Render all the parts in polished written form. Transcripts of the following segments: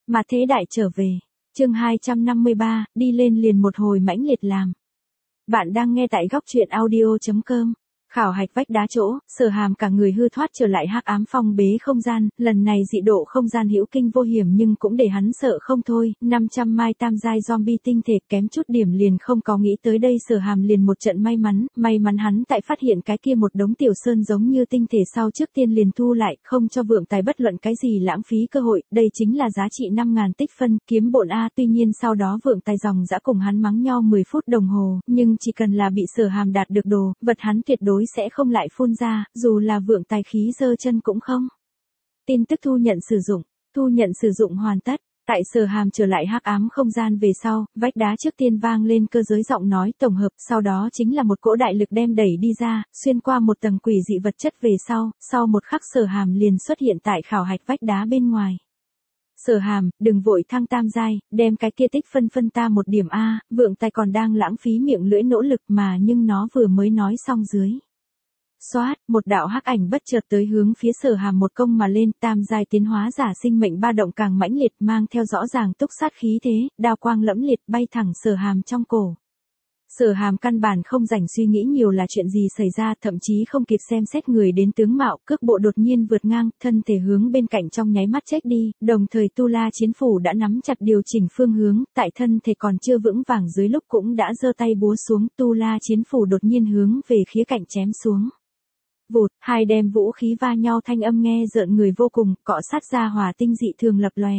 Mà thế đại trở về. Chương 253, đi lên liền một hồi mãnh liệt làm. Bạn đang nghe tại góc truyện audio.com. Khảo hạch vách đá chỗ, Sở Hàm cả người hư thoát trở lại hắc ám phong bế không gian, lần này dị độ không gian hữu kinh vô hiểm nhưng cũng để hắn sợ không thôi, 500 mai tam giai zombie tinh thể kém chút điểm liền không có nghĩ tới đây. Sở Hàm liền một trận may mắn hắn tại phát hiện cái kia một đống tiểu sơn giống như tinh thể sau trước tiên liền thu lại, không cho vượng tài bất luận cái gì lãng phí cơ hội, đây chính là giá trị 5.000 tích phân, kiếm bộn A. Tuy nhiên sau đó vượng tài dòng dã cùng hắn mắng nho 10 phút đồng hồ, nhưng chỉ cần là bị Sở Hàm đạt được đồ, vật hắn tuyệt đối sẽ không lại phun ra, dù là vượng tài khí giơ chân cũng không. Tin tức thu nhận sử dụng hoàn tất. Tại Sở Hàm trở lại hắc ám không gian về sau, vách đá trước tiên vang lên cơ giới giọng nói tổng hợp, sau đó chính là một cỗ đại lực đem đẩy đi ra, xuyên qua một tầng quỷ dị vật chất về sau một khắc Sở Hàm liền xuất hiện tại khảo hạch vách đá bên ngoài. Sở Hàm, đừng vội thăng tam giai, đem cái kia tích phân ta một điểm A, vượng tài còn đang lãng phí miệng lưỡi nỗ lực mà nhưng nó vừa mới nói xong dưới. Xoát, một đạo hắc ảnh bất chợt tới hướng phía Sở Hàm một công mà lên, tam giai tiến hóa giả sinh mệnh ba động càng mãnh liệt mang theo rõ ràng túc sát khí thế, đao quang lẫm liệt bay thẳng Sở Hàm trong cổ. Sở Hàm căn bản không rảnh suy nghĩ nhiều là chuyện gì xảy ra, thậm chí không kịp xem xét người đến tướng mạo, cước bộ đột nhiên vượt ngang, thân thể hướng bên cạnh trong nháy mắt chết đi, đồng thời Tu La Chiến Phủ đã nắm chặt điều chỉnh phương hướng, tại thân thể còn chưa vững vàng dưới lúc cũng đã giơ tay búa xuống, Tu La Chiến Phủ đột nhiên hướng về khía cạnh chém xuống. Vụt, hai đem vũ khí va nhau thanh âm nghe rợn người vô cùng, cọ sát ra hỏa tinh dị thường lập lòe.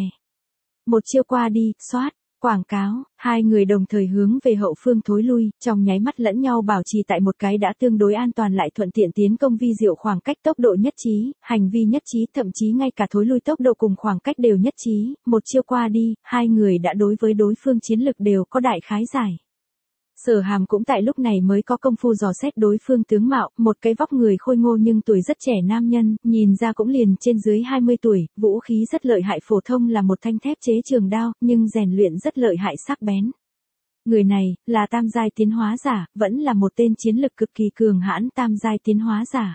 Một chiêu qua đi, xoát, quảng cáo, hai người đồng thời hướng về hậu phương thối lui, trong nháy mắt lẫn nhau bảo trì tại một cái đã tương đối an toàn lại thuận tiện tiến công vi diệu khoảng cách, tốc độ nhất trí, hành vi nhất trí, thậm chí ngay cả thối lui tốc độ cùng khoảng cách đều nhất trí, một chiêu qua đi, hai người đã đối với đối phương chiến lực đều có đại khái giải. Sở Hàm cũng tại lúc này mới có công phu dò xét đối phương tướng mạo, một cái vóc người khôi ngô nhưng tuổi rất trẻ nam nhân, nhìn ra cũng liền trên dưới 20 tuổi, vũ khí rất lợi hại, phổ thông là một thanh thép chế trường đao, nhưng rèn luyện rất lợi hại sắc bén. Người này, là tam giai tiến hóa giả, vẫn là một tên chiến lực cực kỳ cường hãn tam giai tiến hóa giả.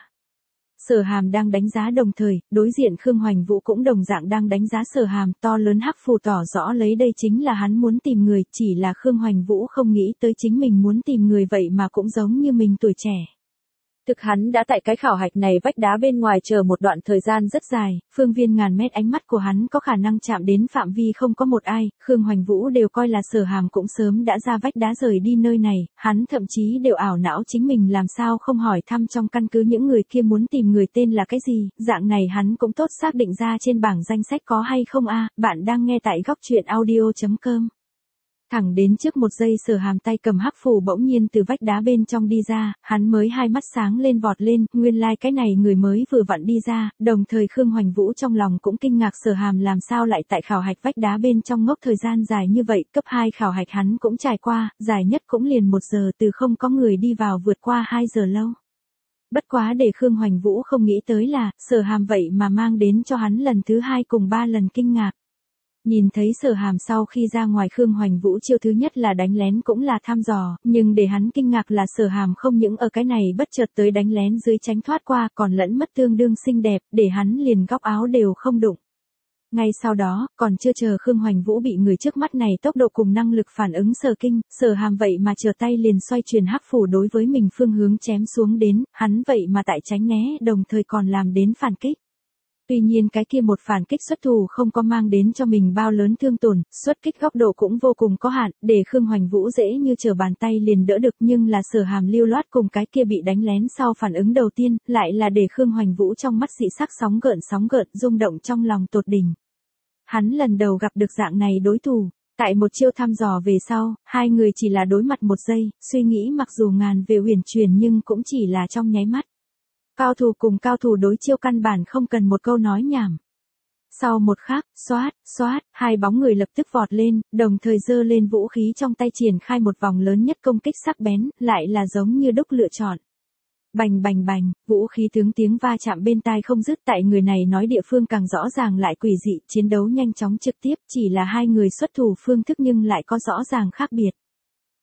Sở Hàm đang đánh giá đồng thời, đối diện Khương Hoành Vũ cũng đồng dạng đang đánh giá Sở Hàm, to lớn hắc phù tỏ rõ lấy đây chính là hắn muốn tìm người, chỉ là Khương Hoành Vũ không nghĩ tới chính mình muốn tìm người vậy mà cũng giống như mình tuổi trẻ. Thực hắn đã tại cái khảo hạch này vách đá bên ngoài chờ một đoạn thời gian rất dài, phương viên ngàn mét ánh mắt của hắn có khả năng chạm đến phạm vi không có một ai, Khương Hoành Vũ đều coi là Sở Hàm cũng sớm đã ra vách đá rời đi nơi này, hắn thậm chí đều ảo não chính mình làm sao không hỏi thăm trong căn cứ những người kia muốn tìm người tên là cái gì, dạng này hắn cũng tốt xác định ra trên bảng danh sách có hay không a. Bạn đang nghe tại góc truyện audio.com. Thẳng đến trước một giây Sở Hàm tay cầm hắc phù bỗng nhiên từ vách đá bên trong đi ra, hắn mới hai mắt sáng lên vọt lên, nguyên lai cái này người mới vừa vặn đi ra, đồng thời Khương Hoành Vũ trong lòng cũng kinh ngạc Sở Hàm làm sao lại tại khảo hạch vách đá bên trong ngốc thời gian dài như vậy, cấp 2 khảo hạch hắn cũng trải qua, dài nhất cũng liền 1 giờ từ không có người đi vào vượt qua 2 giờ lâu. Bất quá để Khương Hoành Vũ không nghĩ tới là, Sở Hàm vậy mà mang đến cho hắn lần thứ 2 cùng 3 lần kinh ngạc. Nhìn thấy Sở Hàm sau khi ra ngoài, Khương Hoành Vũ chiêu thứ nhất là đánh lén cũng là thăm dò, nhưng để hắn kinh ngạc là Sở Hàm không những ở cái này bất chợt tới đánh lén dưới tránh thoát qua còn lẫn mất tương đương xinh đẹp, để hắn liền góc áo đều không đụng. Ngay sau đó, còn chưa chờ Khương Hoành Vũ bị người trước mắt này tốc độ cùng năng lực phản ứng sở kinh, Sở Hàm vậy mà trở tay liền xoay chuyển hắc phủ đối với mình phương hướng chém xuống đến, hắn vậy mà tại tránh né đồng thời còn làm đến phản kích. Tuy nhiên cái kia một phản kích xuất thủ không có mang đến cho mình bao lớn thương tổn, xuất kích góc độ cũng vô cùng có hạn, để Khương Hoành Vũ dễ như trở bàn tay liền đỡ được, nhưng là Sở Hàm lưu loát cùng cái kia bị đánh lén sau phản ứng đầu tiên, lại là để Khương Hoành Vũ trong mắt dị sắc sóng gợn, rung động trong lòng tột đỉnh. Hắn lần đầu gặp được dạng này đối thủ, tại một chiêu thăm dò về sau, hai người chỉ là đối mặt 1 giây, suy nghĩ mặc dù ngàn về huyền truyền nhưng cũng chỉ là trong nháy mắt. Cao thủ cùng cao thủ đối chiêu căn bản không cần một câu nói nhảm. Sau một khắc, xoát, hai bóng người lập tức vọt lên, đồng thời giơ lên vũ khí trong tay triển khai một vòng lớn nhất công kích sắc bén, lại là giống như đúc lựa chọn. Bành, vũ khí tiếng va chạm bên tai không dứt, tại người này nói địa phương càng rõ ràng lại quỷ dị, chiến đấu nhanh chóng trực tiếp, chỉ là hai người xuất thủ phương thức nhưng lại có rõ ràng khác biệt.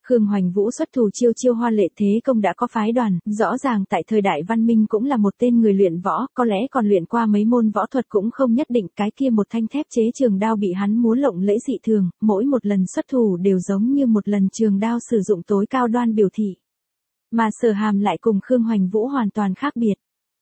Khương Hoành Vũ xuất thủ chiêu chiêu hoa lệ thế công đã có phái đoàn, rõ ràng tại thời đại văn minh cũng là một tên người luyện võ, có lẽ còn luyện qua mấy môn võ thuật cũng không nhất định. Cái kia một thanh thép chế trường đao bị hắn múa lộng lẫy dị thường, mỗi một lần xuất thủ đều giống như một lần trường đao sử dụng tối cao đoan biểu thị. Mà Sở Hàm lại cùng Khương Hoành Vũ hoàn toàn khác biệt.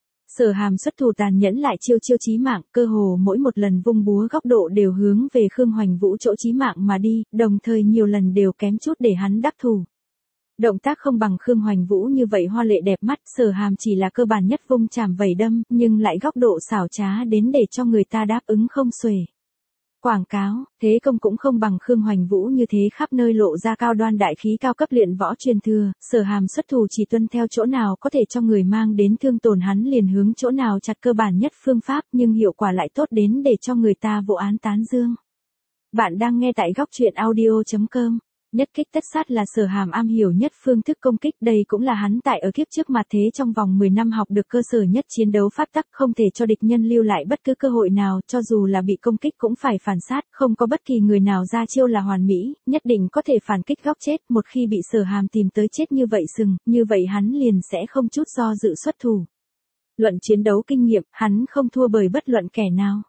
Sở Hàm xuất thủ tàn nhẫn lại chiêu chiêu chí mạng, cơ hồ mỗi một lần vung búa góc độ đều hướng về Khương Hoành Vũ chỗ chí mạng mà đi, đồng thời nhiều lần đều kém chút để hắn đắc thủ. Động tác không bằng Khương Hoành Vũ như vậy hoa lệ đẹp mắt, Sở Hàm chỉ là cơ bản nhất vung chảm vẩy đâm, nhưng lại góc độ xảo trá đến để cho người ta đáp ứng không xuể. Quảng cáo, thế công cũng không bằng Khương Hoành Vũ như thế khắp nơi lộ ra cao đoan đại khí cao cấp luyện võ truyền thừa, Sở Hàm xuất thủ chỉ tuân theo chỗ nào có thể cho người mang đến thương tổn hắn liền hướng chỗ nào chặt cơ bản nhất phương pháp, nhưng hiệu quả lại tốt đến để cho người ta vô án tán dương. Bạn đang nghe tại góc truyện audio.com. Nhất kích tất sát là Sở Hàm am hiểu nhất phương thức công kích, đây cũng là hắn tại ở kiếp trước mặt thế trong vòng 10 năm học được cơ sở nhất chiến đấu pháp tắc, không thể cho địch nhân lưu lại bất cứ cơ hội nào, cho dù là bị công kích cũng phải phản sát, không có bất kỳ người nào ra chiêu là hoàn mỹ, nhất định có thể phản kích góc chết, một khi bị Sở Hàm tìm tới chết như vậy sừng, như vậy hắn liền sẽ không chút do dự xuất thủ. Luận chiến đấu kinh nghiệm, hắn không thua bởi bất luận kẻ nào.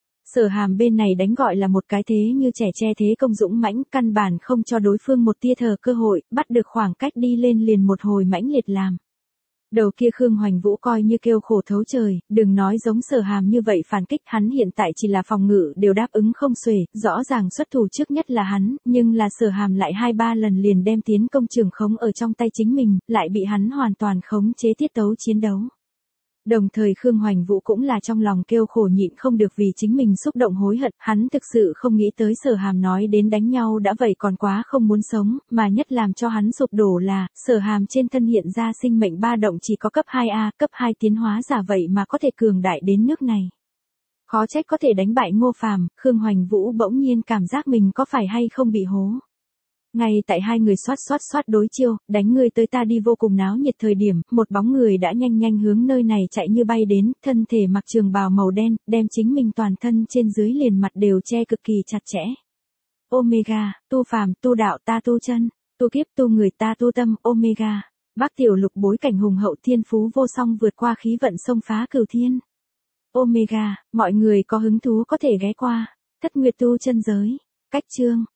Sở Hàm bên này đánh gọi là một cái thế như trẻ tre thế công dũng mãnh, căn bản không cho đối phương một tia thở cơ hội, bắt được khoảng cách đi lên liền một hồi mãnh liệt làm. Đầu kia Khương Hoành Vũ coi như kêu khổ thấu trời, đừng nói giống Sở Hàm như vậy phản kích, hắn hiện tại chỉ là phòng ngự đều đáp ứng không xuể, rõ ràng xuất thủ trước nhất là hắn, nhưng là Sở Hàm lại 2-3 lần liền đem tiến công trường khống ở trong tay chính mình, lại bị hắn hoàn toàn khống chế tiết tấu chiến đấu. Đồng thời Khương Hoành Vũ cũng là trong lòng kêu khổ nhịn không được vì chính mình xúc động hối hận, hắn thực sự không nghĩ tới Sở Hàm nói đến đánh nhau đã vậy còn quá không muốn sống, mà nhất làm cho hắn sụp đổ là, Sở Hàm trên thân hiện ra sinh mệnh ba động chỉ có cấp 2A, cấp 2 tiến hóa giả vậy mà có thể cường đại đến nước này. Khó trách có thể đánh bại Ngô Phàm, Khương Hoành Vũ bỗng nhiên cảm giác mình có phải hay không bị hố. Ngay tại hai người xoát đối chiêu, đánh người tới ta đi vô cùng náo nhiệt thời điểm, một bóng người đã nhanh hướng nơi này chạy như bay đến, thân thể mặc trường bào màu đen, đem chính mình toàn thân trên dưới liền mặt đều che cực kỳ chặt chẽ. Omega, tu phàm, tu đạo ta tu chân, tu kiếp tu người ta tu tâm, Omega. Bác Tiểu Lục bối cảnh hùng hậu thiên phú vô song vượt qua khí vận xông phá cửu thiên. Omega, mọi người có hứng thú có thể ghé qua. Thất Nguyệt tu chân giới. Cách chương.